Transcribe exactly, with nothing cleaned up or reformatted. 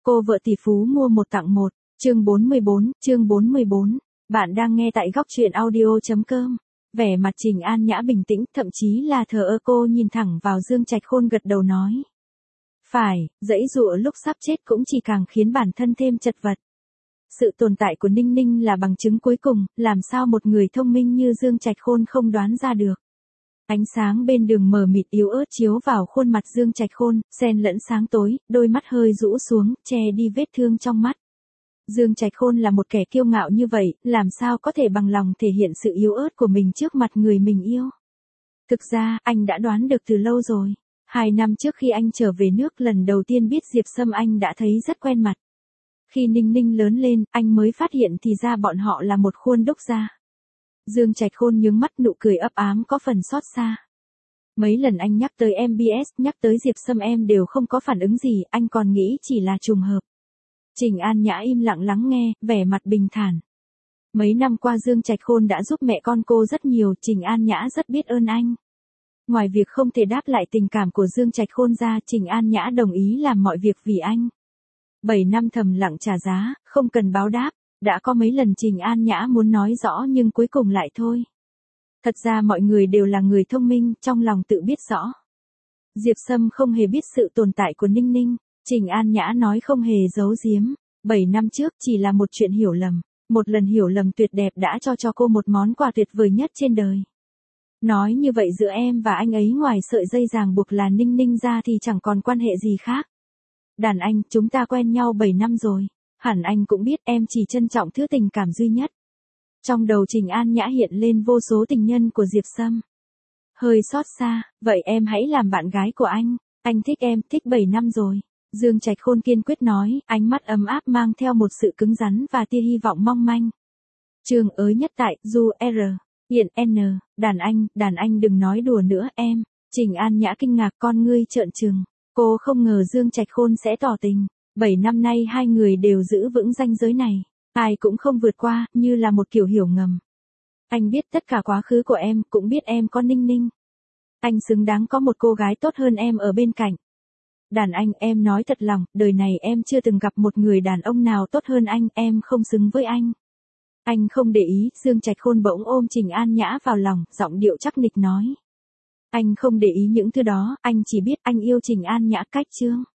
Cô vợ tỷ phú mua một tặng một, chương bốn mươi bốn, chương bốn mươi bốn. Bạn đang nghe tại góc truyện audio.com. Vẻ mặt Trình An Nhã bình tĩnh, thậm chí là thờ ơ, cô nhìn thẳng vào Dương Trạch Khôn gật đầu nói. Phải, giãy giụa lúc sắp chết cũng chỉ càng khiến bản thân thêm chật vật. Sự tồn tại của Ninh Ninh là bằng chứng cuối cùng, làm sao một người thông minh như Dương Trạch Khôn không đoán ra được. Ánh sáng bên đường mờ mịt yếu ớt chiếu vào khuôn mặt Dương Trạch Khôn, xen lẫn sáng tối, đôi mắt hơi rũ xuống, che đi vết thương trong mắt. Dương Trạch Khôn là một kẻ kiêu ngạo như vậy, làm sao có thể bằng lòng thể hiện sự yếu ớt của mình trước mặt người mình yêu. Thực ra, anh đã đoán được từ lâu rồi. Hai năm trước khi anh trở về nước lần đầu tiên biết Diệp Sâm anh đã thấy rất quen mặt. Khi Ninh Ninh lớn lên, anh mới phát hiện thì ra bọn họ là một khuôn đúc ra. Dương Trạch Khôn nhướng mắt, nụ cười ấp ám có phần xót xa. Mấy lần anh nhắc tới em bê ét, nhắc tới Diệp Sâm em đều không có phản ứng gì, anh còn nghĩ chỉ là trùng hợp. Trình An Nhã im lặng lắng nghe, vẻ mặt bình thản. Mấy năm qua Dương Trạch Khôn đã giúp mẹ con cô rất nhiều, Trình An Nhã rất biết ơn anh. Ngoài việc không thể đáp lại tình cảm của Dương Trạch Khôn ra, Trình An Nhã đồng ý làm mọi việc vì anh. Bảy năm thầm lặng trả giá, không cần báo đáp. Đã có mấy lần Trình An Nhã muốn nói rõ nhưng cuối cùng lại thôi. Thật ra mọi người đều là người thông minh, trong lòng tự biết rõ. Diệp Sâm không hề biết sự tồn tại của Ninh Ninh, Trình An Nhã nói không hề giấu giếm. Bảy năm trước chỉ là một chuyện hiểu lầm, một lần hiểu lầm tuyệt đẹp đã cho cho cô một món quà tuyệt vời nhất trên đời. Nói như vậy giữa em và anh ấy ngoài sợi dây ràng buộc là Ninh Ninh ra thì chẳng còn quan hệ gì khác. Đàn anh, chúng ta quen nhau bảy năm rồi. Hẳn anh cũng biết em chỉ trân trọng thứ tình cảm duy nhất. Trong đầu Trình An Nhã hiện lên vô số tình nhân của Diệp Sâm. Hơi xót xa, vậy em hãy làm bạn gái của anh, anh thích em, thích bảy năm rồi. Dương Trạch Khôn kiên quyết nói, ánh mắt ấm áp mang theo một sự cứng rắn và tia hy vọng mong manh. Trường ới nhất tại, Du R, hiện N, đàn anh, đàn anh đừng nói đùa nữa em. Trình An Nhã kinh ngạc, con ngươi trợn trừng. Cô không ngờ Dương Trạch Khôn sẽ tỏ tình. Bảy năm nay hai người đều giữ vững ranh giới này, ai cũng không vượt qua, như là một kiểu hiểu ngầm. Anh biết tất cả quá khứ của em, cũng biết em có Ninh Ninh. Anh xứng đáng có một cô gái tốt hơn em ở bên cạnh. Đàn anh, em nói thật lòng, đời này em chưa từng gặp một người đàn ông nào tốt hơn anh, em không xứng với anh. Anh không để ý, Dương Trạch Khôn bỗng ôm Trình An Nhã vào lòng, giọng điệu chắc nịch nói. Anh không để ý những thứ đó, anh chỉ biết anh yêu Trình An Nhã cách chương.